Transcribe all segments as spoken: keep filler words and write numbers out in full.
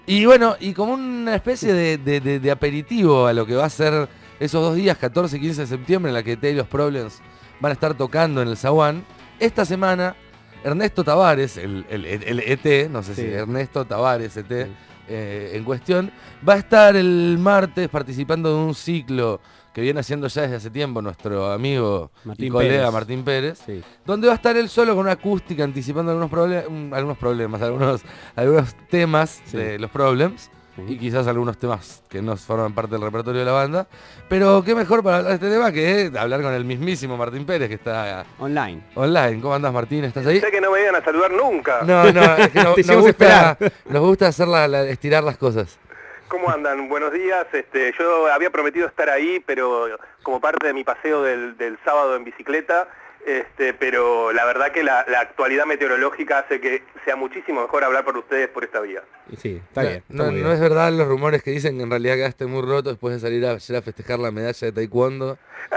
Y bueno, y como una especie de, de, de, de aperitivo a lo que va a ser esos dos días, catorce y quince de septiembre, en la que T y los Problems van a estar tocando en el Zaguán, esta semana Ernesto Tavares, el, el, el E T, no sé sí. si Ernesto Tavares E T, sí. eh, en cuestión, va a estar el martes participando de un ciclo que viene haciendo ya desde hace tiempo nuestro amigo Martín y colega Pérez. Martín Pérez, sí. donde va a estar él solo con una acústica anticipando algunos, problem algunos problemas, algunos, algunos temas sí. de los Problems, sí. y quizás algunos temas que no forman parte del repertorio de la banda, pero qué mejor para hablar de este tema que hablar con el mismísimo Martín Pérez, que está online. Online. ¿Cómo andás, Martín? ¿Estás ahí? Sé que no me iban a saludar nunca. No, no, es que no, nos, gusta, nos gusta hacer la, la, estirar las cosas. ¿Cómo andan? Buenos días. Este, yo había prometido estar ahí, pero como parte de mi paseo del, del sábado en bicicleta, este, pero la verdad que la, la actualidad meteorológica hace que sea muchísimo mejor hablar por ustedes por esta vía. Sí, está bien. Está no, bien. no es verdad los rumores que dicen que en realidad quedaste muy roto después de salir a, a festejar la medalla de taekwondo.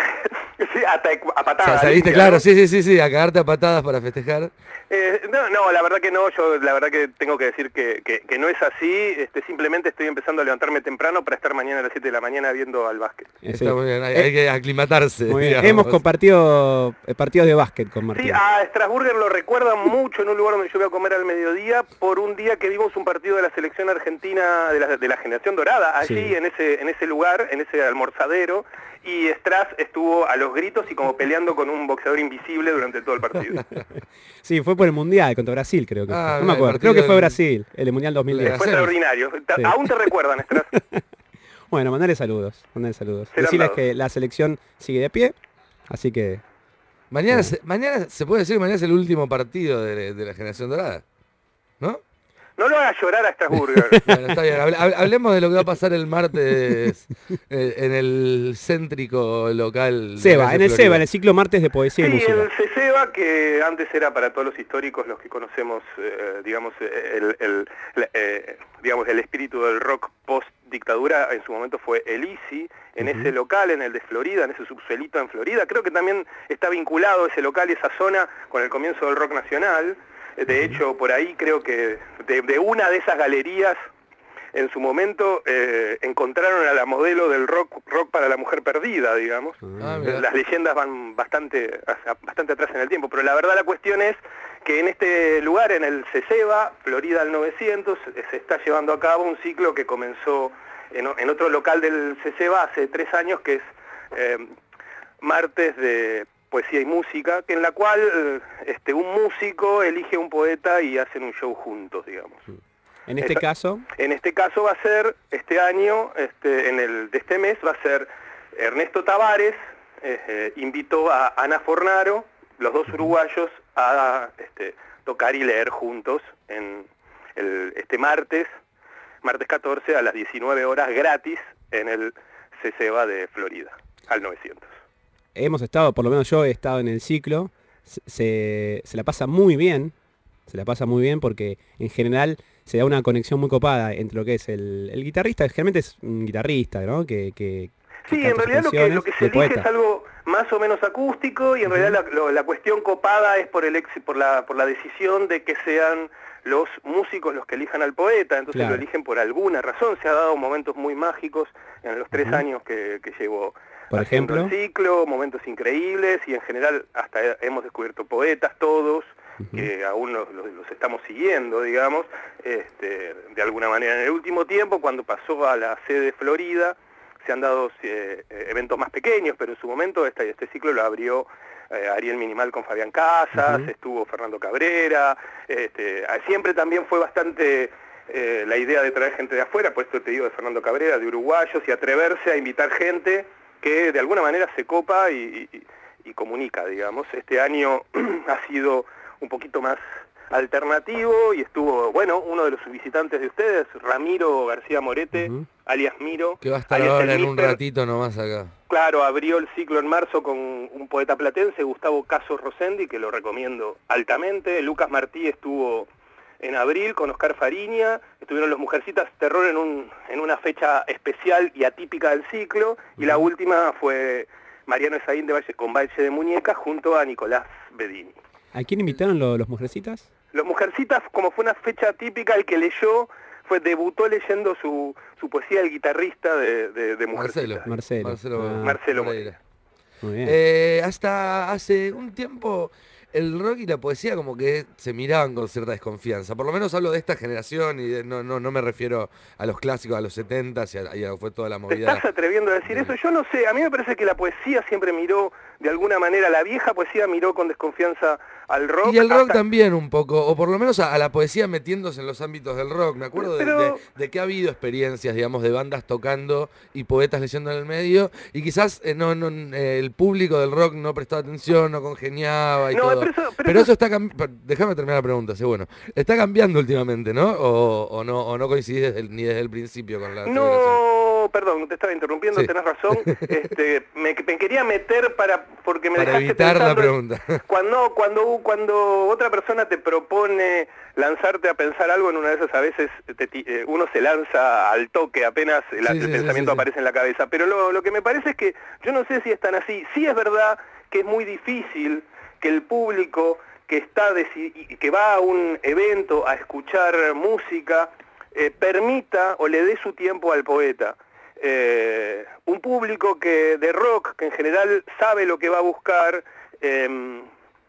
Sí, a, a patadas. O sea, saliste, claro, ¿no? sí, sí, sí, sí, a cagarte a patadas para festejar. Eh, no, no, la verdad que no, yo la verdad que tengo que decir que, que, que no es así, este, simplemente estoy empezando a levantarme temprano para estar mañana a las siete de la mañana viendo al básquet. Sí. Está muy bien, hay, hay que aclimatarse. Muy bien. Hemos compartido partidos de básquet con Martín. Sí, a Strasburger lo recuerdan mucho en un lugar donde yo voy a comer al mediodía, por un día que vimos un partido de la selección argentina de la, de la generación dorada, allí sí. en ese en ese lugar, en ese almorzadero, y Strass estuvo a los gritos y como peleando con un boxeador invisible durante todo el partido. Sí, fue por el Mundial contra Brasil, creo que ah, fue. No me acuerdo, creo que fue Brasil, el Mundial dos mil diez. Fue extraordinario. Sí. ¿Aún te recuerdan, Strass? Bueno, mandale saludos, mandale saludos. Decirles que la selección sigue de pie, así que... Mañana, sí. se, mañana se puede decir que mañana es el último partido de, de la generación dorada, ¿no? No lo hagas llorar a Strasburger. Bueno, está bien. Hablemos de lo que va a pasar el martes en el céntrico local. Seba, en el Seba, en el ciclo martes de poesía sí, y música. Sí, el CESEBA, que antes era para todos los históricos, los que conocemos, eh, digamos, el, el, el eh, digamos, el espíritu del rock post-dictadura, en su momento fue el I C I, en uh-huh. ese local, en el de Florida, en ese subsuelito en Florida. Creo que también está vinculado ese local y esa zona con el comienzo del rock nacional. De hecho, por ahí creo que de, de una de esas galerías, en su momento, eh, encontraron a la modelo del rock rock para la mujer perdida, digamos. Ah, las leyendas van bastante, bastante atrás en el tiempo, pero la verdad la cuestión es que en este lugar, en el CESEBA, Florida al novecientos, se está llevando a cabo un ciclo que comenzó en, en otro local del CESEBA hace tres años, que es eh, martes de poesía y música, que en la cual este, un músico elige un poeta y hacen un show juntos, digamos. En este Esta, caso... En este caso va a ser, este año, este, en el de este mes, va a ser Ernesto Tavares, eh, invitó a Ana Fornaro, los dos uruguayos, a este, tocar y leer juntos en el, este martes, martes catorce, a las diecinueve horas, gratis, en el CESEBA de Florida, al novecientos. Hemos estado, por lo menos yo he estado en el ciclo, se, se la pasa muy bien, se la pasa muy bien porque en general se da una conexión muy copada entre lo que es el, el guitarrista, generalmente es un guitarrista, ¿no? Que, que, que sí, en realidad lo que, lo que se elige poeta. Es algo más o menos acústico y en uh-huh. realidad la, lo, la cuestión copada es por, el ex, por, la, por la decisión de que sean los músicos los que elijan al poeta, entonces claro. lo eligen por alguna razón. Se ha dado momentos muy mágicos en los tres uh-huh. años que, que llevó por ejemplo el ciclo, momentos increíbles y en general hasta hemos descubierto poetas todos uh-huh. que aún los, los, los estamos siguiendo, digamos, este, de alguna manera. En el último tiempo, cuando pasó a la sede Florida, se han dado eh, eventos más pequeños, pero en su momento este, este ciclo lo abrió eh, Ariel Minimal con Fabián Casas, uh-huh. estuvo Fernando Cabrera, este, siempre también fue bastante eh, la idea de traer gente de afuera, por esto te digo de Fernando Cabrera, de uruguayos, y atreverse a invitar gente que de alguna manera se copa y, y, y comunica, digamos. Este año ha sido un poquito más alternativo y estuvo, bueno, uno de los visitantes de ustedes, Ramiro García Morete, uh-huh. alias Miro. Que va a estar ahora en un ratito nomás acá. Claro, abrió el ciclo en marzo con un poeta platense, Gustavo Caso Rosendi, que lo recomiendo altamente. Lucas Martí estuvo en abril con Oscar Fariña, estuvieron los Mujercitas Terror en, un, en una fecha especial y atípica del ciclo, y la última fue Mariano Esaín de Valle, con Valle de Muñecas junto a Nicolás Bedini. ¿A quién invitaron los, los Mujercitas? Los Mujercitas, como fue una fecha atípica, el que leyó fue debutó leyendo su, su poesía el guitarrista de, de, de Mujercitas. Marcelo. Marcelo, Ah. Marcelo Moreira. Muy bien. Eh, hasta hace un tiempo el rock y la poesía como que se miraban con cierta desconfianza. Por lo menos hablo de esta generación y de- no, no, no me refiero a los clásicos, a los setentas y a, y a fue toda la ¿Te movida. estás atreviendo a decir eso? Yo no sé, a mí me parece que la poesía siempre miró, de alguna manera, la vieja poesía miró con desconfianza al rock. Y el rock hasta- también un poco, o por lo menos a, a la poesía metiéndose en los ámbitos del rock. Me acuerdo de, Pero- de- de que ha habido experiencias, digamos, de bandas tocando y poetas leyendo en el medio, y quizás eh, no, no, eh, el público del rock no prestaba atención, no congeniaba y No, todo. pero eso- pero Pero eso- eso está cambiando, déjame terminar la pregunta, sí, bueno, está cambiando últimamente, ¿no? O, o no, o no coincidís desde el- ni desde el principio con la celebración. No, perdón, te estaba interrumpiendo, Sí. tenés razón. Este, me, me quería meter para porque me Para dejaste evitar la pensando- pregunta. Cuando cuando cuando otra persona te propone lanzarte a pensar algo, en una de esas a veces te ti- eh, uno se lanza al toque apenas el, Sí, el sí, sí, pensamiento sí, sí. aparece en la cabeza. Pero lo, lo que me parece es que yo no sé si es tan así. Sí es verdad que es muy difícil que el público que está deci- que va a un evento a escuchar música eh, permita o le dé su tiempo al poeta. Eh, un público que de rock, que en general sabe lo que va a buscar, eh,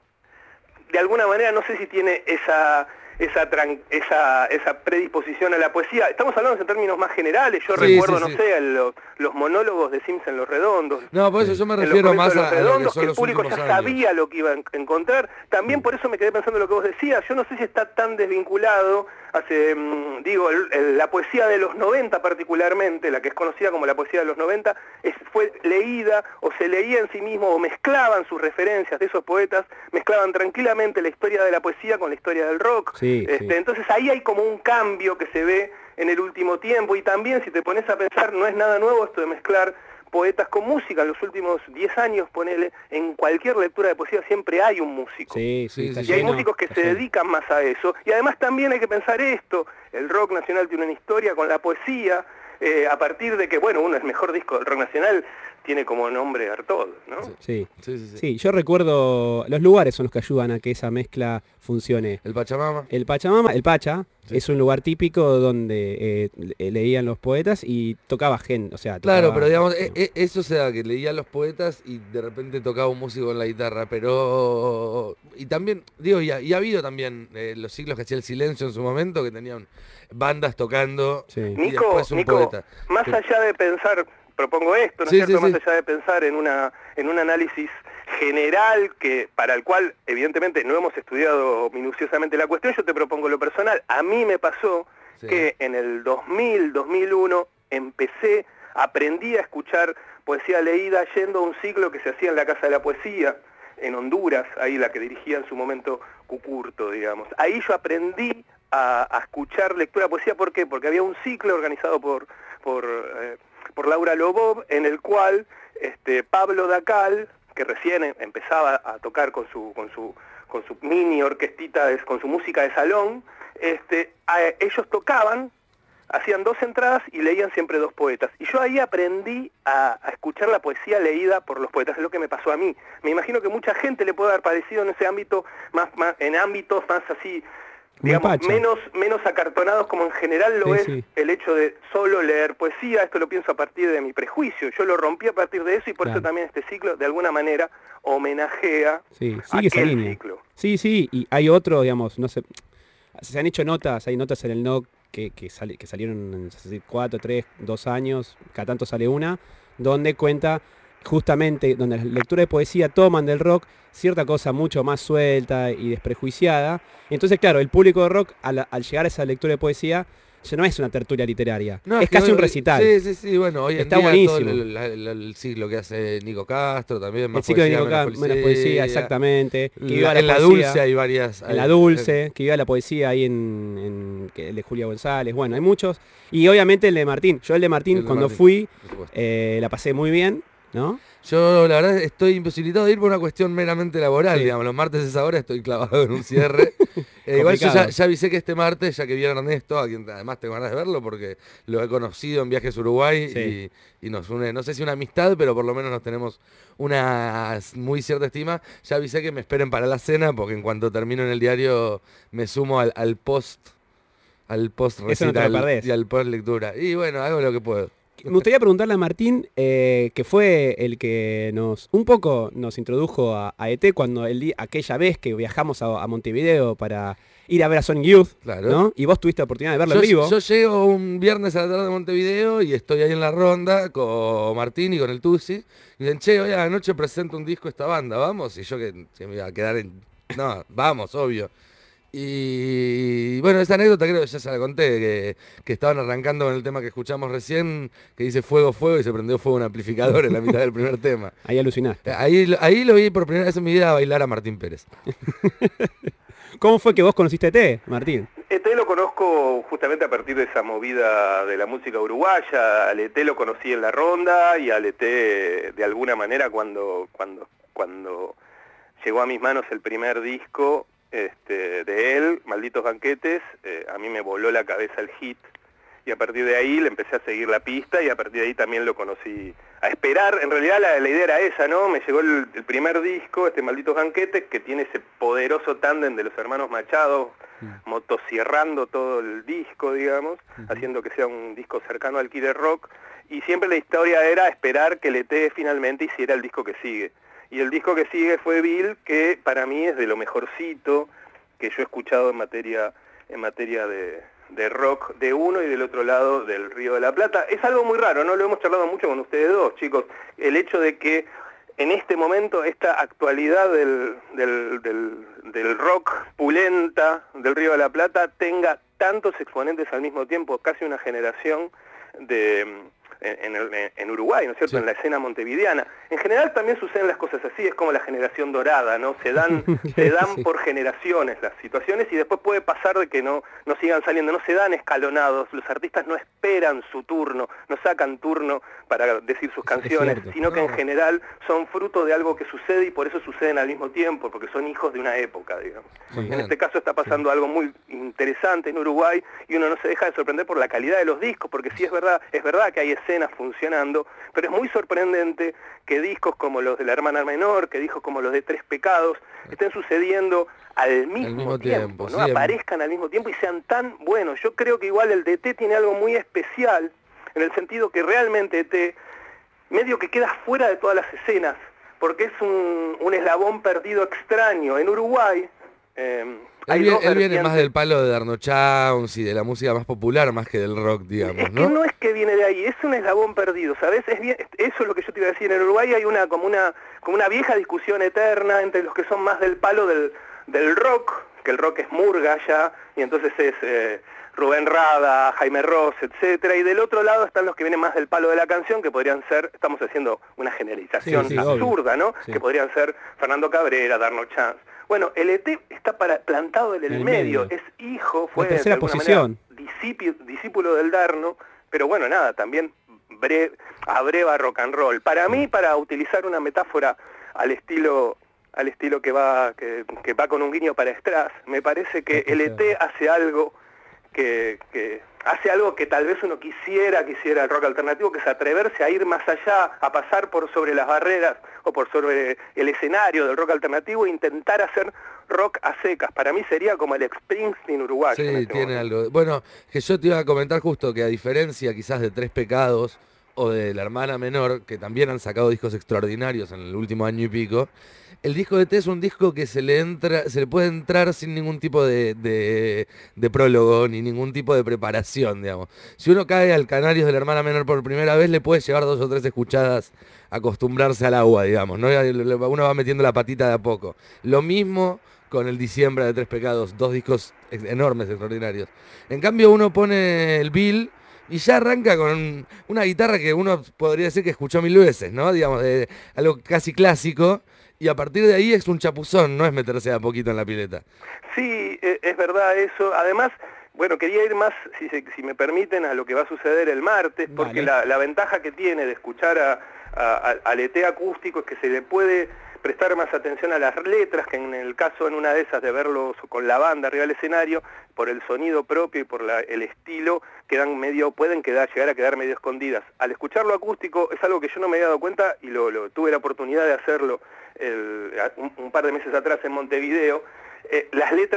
de alguna manera no sé si tiene esa esa, tran- esa esa predisposición a la poesía. Estamos hablando en términos más generales. Yo Sí, recuerdo, sí, no sí. sé, el- los, los monólogos de Sims en Los Redondos. No, por eso yo me En los refiero comienzos más de a, Los a lo que Redondos, son que el los público últimos ya años. sabía lo que iba a en- encontrar. También por eso me quedé pensando en lo que vos decías. Yo no sé si está tan desvinculado. Hace, mm, digo, el- el- la poesía de los noventa particularmente, la que es conocida como la poesía de los noventa, es, fue leída o se leía en sí mismo o mezclaban sus referencias de esos poetas, mezclaban tranquilamente la historia de la poesía con la historia del rock. Sí, Este, sí. Entonces ahí hay como un cambio que se ve en el último tiempo, y también si te pones a pensar, no es nada nuevo esto de mezclar poetas con música. En los últimos diez años, ponele, en cualquier lectura de poesía siempre hay un músico. Sí, sí, Sí, está sí, Y hay lleno, músicos que está se lleno. dedican más a eso. Y además también hay que pensar esto, el rock nacional tiene una historia con la poesía, eh, a partir de que, bueno, uno es el mejor disco del rock nacional, tiene como nombre Artaud, ¿no? Sí. Sí, sí, sí. Sí, yo recuerdo, los lugares son los que ayudan a que esa mezcla funcione. El Pachamama. El Pachamama, el Pacha, Sí. es un lugar típico donde eh, le- leían los poetas y tocaba gente, o sea, Claro, tocaba- pero digamos, e- e- eso se da, que leía a los poetas y de repente tocaba un músico en la guitarra, pero... Y también, digo, y ha, y ha habido también eh, los ciclos que hacía el Silencio en su momento, que tenían bandas tocando Sí. y Nico, después un Nico, poeta. más Pero- allá de pensar, propongo esto, ¿no Sí, es cierto? sí, Más sí. allá de pensar en una en un análisis general que para el cual evidentemente no hemos estudiado minuciosamente la cuestión, yo te propongo lo personal. A mí me pasó Sí. que en el dos mil, dos mil uno empecé, aprendí a escuchar poesía leída yendo a un ciclo que se hacía en la Casa de la Poesía en Honduras, ahí la que dirigía en su momento Cucurto, digamos. Ahí yo aprendí a, a escuchar lectura de poesía. ¿Por qué? Porque había un ciclo organizado por, por, eh, por Laura Lobov, en el cual este, Pablo Dacal, que recién em- empezaba a tocar con su, con su, con su mini orquestita, de- con su música de salón, este, a- ellos tocaban, hacían dos entradas y leían siempre dos poetas. Y yo ahí aprendí a, a escuchar la poesía leída por los poetas, es lo que me pasó a mí. Me imagino que mucha gente le puede haber parecido en ese ámbito, más, más en ámbitos más así, Muy digamos, pacha. menos, menos acartonados como en general lo Sí, es sí. el hecho de solo leer poesía. Esto lo pienso a partir de mi prejuicio. Yo lo rompí a partir de eso, y por Claro. eso también este ciclo de alguna manera homenajea Sí, sigue esa aquel línea. ciclo. Sí, sí, y hay otro, digamos, no sé, se han hecho notas, hay notas en el N O C que, que, sali- que salieron en hace cuatro, tres, dos años, cada tanto sale una, donde cuenta justamente, donde las lecturas de poesía toman del rock cierta cosa mucho más suelta y desprejuiciada. Entonces, claro, el público de rock, al, al llegar a esa lectura de poesía, ya no es una tertulia literaria, No, es que casi hoy- un recital. Sí, sí, sí, bueno, hoy en Está día buenísimo. todo el, la- la- el ciclo que hace Nico Castro también, más El ciclo de poesía, Nico Ca- menos menos poesía, exactamente. Que La- viva la en la poesía. Dulce hay varias... En la hay- Dulce, que viva la poesía ahí en, en- que el de Julia González, bueno, hay muchos. Y obviamente el de Martín. Yo el de Martín, El de cuando Martín, fui, por supuesto. eh, la pasé muy bien, ¿no? Yo la verdad estoy imposibilitado de ir por una cuestión meramente laboral, Sí. digamos, los martes es ahora, estoy clavado en un cierre. Eh, igual yo ya, Complicado. ya avisé que este martes, ya que vi a Ernesto, a quien además tengo ganas de verlo porque lo he conocido en viajes a Uruguay Sí. y, y nos une, no sé si una amistad, pero por lo menos nos tenemos una muy cierta estima. Ya avisé que me esperen para la cena porque en cuanto termino en el diario me sumo al, al post al post Eso no te lo recital perdés. y al post lectura. Y bueno, hago lo que puedo. Me gustaría preguntarle a Martín, eh, que fue el que nos un poco nos introdujo a, a E T cuando el día, aquella vez que viajamos a, a Montevideo para ir a ver a Sonic Youth, Claro. ¿no? Y vos tuviste la oportunidad de verlo Yo, en vivo. yo llego un viernes a la tarde de Montevideo y estoy ahí en la ronda con Martín y con el Tusi. Y dicen, che, hoy a la noche presento un disco esta banda, ¿vamos? Y yo que, que me iba a quedar en... No, vamos, obvio. Y bueno, esa anécdota creo que ya se la conté, que, que estaban arrancando con el tema que escuchamos recién, que dice fuego, fuego, y se prendió fuego un amplificador en la mitad del primer tema. Ahí alucinaste. Ahí, ahí lo vi por primera vez en mi vida bailar a Martín Pérez. ¿Cómo fue que vos conociste a E T, Martín? E T lo conozco justamente a partir de esa movida de la música uruguaya. Al E T lo conocí en la ronda y al E T de alguna manera cuando, cuando, cuando llegó a mis manos el primer disco este, de él, Malditos Banquetes, eh, a mí me voló la cabeza el hit y a partir de ahí le empecé a seguir la pista y a partir de ahí también lo conocí a esperar. En realidad la, la idea era esa, ¿no? Me llegó el, el primer disco, este Malditos Banquetes, que tiene ese poderoso tándem de los hermanos Machado, mm. motosierrando todo el disco, digamos, uh-huh. haciendo que sea un disco cercano al Kid Rock, y siempre la historia era esperar que el E T finalmente hiciera el disco que sigue. Y el disco que sigue fue Bill, que para mí es de lo mejorcito que yo he escuchado en materia, en materia de... de rock de uno y del otro lado del Río de la Plata. Es algo muy raro, ¿no? Lo hemos charlado mucho con ustedes dos, chicos. El hecho de que en este momento, esta actualidad del, del, del, del rock pulenta del Río de la Plata tenga tantos exponentes al mismo tiempo, casi una generación de... En, en, en Uruguay, ¿no es cierto?, sí. En la escena montevideana. En general también suceden las cosas así, es como la generación dorada, ¿no? Se dan, se dan sí. por generaciones las situaciones y después puede pasar de que no, no sigan saliendo, no se dan escalonados, los artistas no esperan su turno, no sacan turno para decir sus canciones, sino que en general son fruto de algo que sucede y por eso suceden al mismo tiempo, porque son hijos de una época, digamos. Sí, en este caso está pasando sí. algo muy interesante en Uruguay y uno no se deja de sorprender por la calidad de los discos, porque sí es verdad, es verdad que hay escenas funcionando, pero es muy sorprendente que discos como los de La Hermana Menor, que discos como los de Tres Pecados, estén sucediendo al mismo, al mismo tiempo, tiempo, ¿no? Sí, aparezcan al mismo tiempo y sean tan buenos. Yo creo que igual el de E T tiene algo muy especial, en el sentido que realmente E T medio que queda fuera de todas las escenas, porque es un, un eslabón perdido extraño. En Uruguay... Eh, Él, viene, él viene más del palo de Darno Chowns y de la música más popular más que del rock, digamos, es ¿no? Que no es que viene de ahí, es un eslabón perdido, ¿sabes? Es bien, eso es lo que yo te iba a decir. En Uruguay hay una como una como una vieja discusión eterna entre los que son más del palo del, del rock, que el rock es murga ya, y entonces es eh, Rubén Rada, Jaime Ross, etcétera, y del otro lado están los que vienen más del palo de la canción, que podrían ser, estamos haciendo una generalización sí, sí, absurda, obvio. ¿no? Sí. Que podrían ser Fernando Cabrera, Darno Chance. Bueno, el E T está para, plantado en el, en el medio. medio, es hijo, fue la tercera de posición. Manera, discípulo, discípulo del Darno, pero bueno, nada, también bre, abreva rock and roll. Para mí, para utilizar una metáfora al estilo al estilo que va que, que va con un guiño para Strass, me parece que el E T hace algo que, que hace algo que tal vez uno quisiera, quisiera el rock alternativo, que es atreverse a ir más allá, a pasar por sobre las barreras o por sobre el escenario del rock alternativo e intentar hacer rock a secas. Para mí sería como el Springsteen uruguayo. Sí, en este tiene momento. algo. Bueno, que yo te iba a comentar justo que a diferencia quizás de Tres Pecados o de La Hermana Menor, que también han sacado discos extraordinarios en el último año y pico, el disco de E T es un disco que se le entra, se le puede entrar sin ningún tipo de, de, de prólogo ni ningún tipo de preparación, digamos. Si uno cae al Canarios de La Hermana Menor por primera vez, le puede llevar dos o tres escuchadas a acostumbrarse al agua, digamos, ¿no? Uno va metiendo la patita de a poco. Lo mismo con el Diciembre de Tres Pecados, dos discos enormes, extraordinarios. En cambio uno pone el Bill y ya arranca con una guitarra que uno podría decir que escuchó mil veces, ¿no? Digamos, de algo casi clásico. Y a partir de ahí es un chapuzón, no es meterse de a poquito en la pileta. Sí, es verdad eso. Además, bueno, quería ir más, si, se, si me permiten, a lo que va a suceder el martes, porque la, la ventaja que tiene de escuchar a, a, al E T acústico es que se le puede prestar más atención a las letras, que en el caso en una de esas de verlos con la banda arriba del escenario, por el sonido propio y por la, el estilo, quedan medio, pueden quedar, llegar a quedar medio escondidas. Al escucharlo acústico es algo que yo no me había dado cuenta y lo, lo tuve la oportunidad de hacerlo el, un, un par de meses atrás en Montevideo. Eh, las letras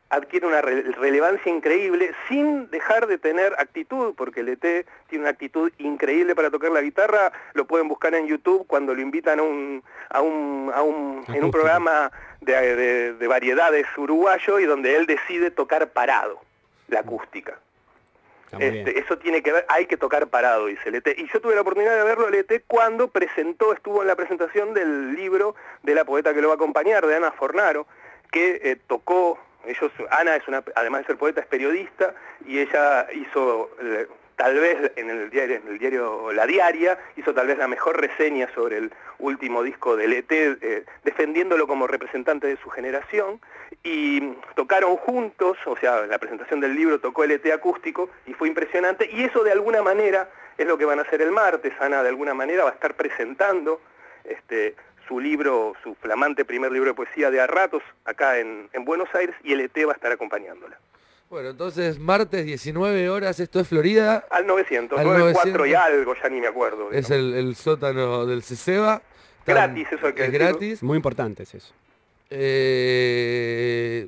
adquiere una re relevancia increíble sin dejar de tener actitud, porque el E T tiene una actitud increíble para tocar la guitarra. Lo pueden buscar en YouTube cuando lo invitan a un, a un, a un en un programa de, de, de variedades uruguayo y donde él decide tocar parado la acústica. Este, eso tiene que ver, hay que tocar parado, dice el E T. Y yo tuve la oportunidad de verlo el E T cuando presentó, estuvo en la presentación del libro de la poeta que lo va a acompañar, de Ana Fornaro, que eh, tocó, ellos, Ana es una, además de ser poeta, es periodista, y ella hizo, eh, tal vez en el diario, en el diario La Diaria, hizo tal vez la mejor reseña sobre el último disco del E T, eh, defendiéndolo como representante de su generación, y tocaron juntos, o sea, la presentación del libro tocó el E T acústico, y fue impresionante, y eso de alguna manera es lo que van a hacer el martes. Ana de alguna manera va a estar presentando este, su libro, su flamante primer libro de poesía de a ratos, acá en, en Buenos Aires, y el E T va a estar acompañándola. Bueno, entonces martes diecinueve horas, esto es Florida. Al novecientos, novecientos cuatro y algo, ya ni me acuerdo. Digamos. Es el, el sótano del CECEBA. Gratis, eso hay que es decirlo. gratis. Muy importante es eso. Eh,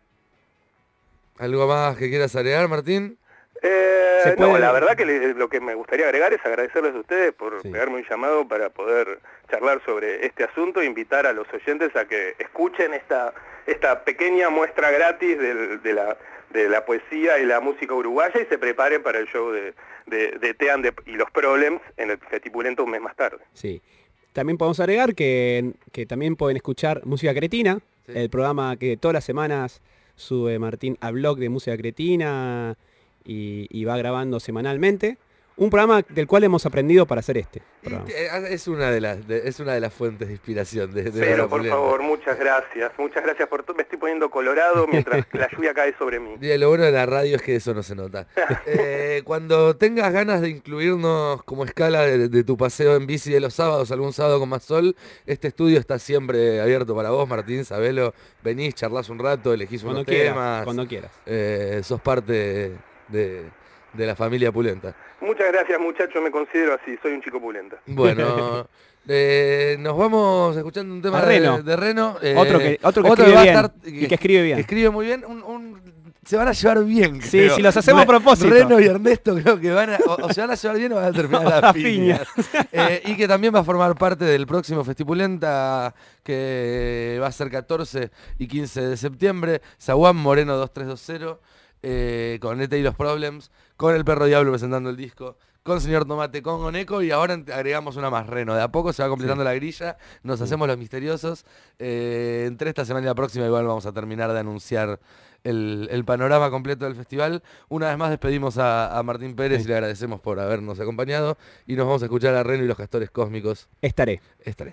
¿Algo más que quieras agregar, Martín? Eh, no, la verdad que le, lo que me gustaría agregar es agradecerles a ustedes por sí. pegarme un llamado para poder charlar sobre este asunto e invitar a los oyentes a que escuchen esta, esta pequeña muestra gratis de, de, la, de la poesía y la música uruguaya y se preparen para el show de, de, de Tean de, y los Problems en el Festipulento un mes más tarde. Sí. También podemos agregar que, que también pueden escuchar Música Cretina, sí. el programa que todas las semanas sube Martín a blog de Música Cretina y, y va grabando semanalmente. Un programa del cual hemos aprendido para hacer este programa. Es una de las de, es una de las fuentes de inspiración de, de Pero por favor, muchas gracias. Muchas gracias por todo. Me estoy poniendo colorado mientras la lluvia cae sobre mí. Y lo bueno de la radio es que eso no se nota. eh, cuando tengas ganas de incluirnos como escala de, de tu paseo en bici de los sábados, algún sábado con más sol, este estudio está siempre abierto para vos, Martín, sabelo. Venís, charlás un rato, elegís cuando unos quieras, temas. Cuando quieras. Eh, sos parte de, de la familia Pulenta. Muchas gracias, muchachos, me considero así, soy un chico pulenta. Bueno, eh, nos vamos escuchando un tema de Reno. De, de Reno eh, otro que, otro que otro escribe que va bien, a estar, y que escribe bien. Que escribe muy bien, un, un, se van a llevar bien. Sí, creo. si los hacemos a propósito. Reno y Ernesto creo que van a, o, o se van a llevar bien o van a terminar a las piñas. eh, y que también va a formar parte del próximo Festipulenta, que va a ser catorce y quince de septiembre, Zaguán Moreno dos tres dos cero. Eh, con E T y los Problems, con el Perro Diablo presentando el disco, con Señor Tomate, con Oneco, y ahora agregamos una más, Reno. De a poco se va completando sí. la grilla, nos sí. hacemos los misteriosos. Eh, entre esta semana y la próxima igual vamos a terminar de anunciar el, el panorama completo del festival. Una vez más despedimos a, a Martín Pérez sí. y le agradecemos por habernos acompañado, y nos vamos a escuchar a Reno y los Castores Cósmicos. Estaré. Estaré.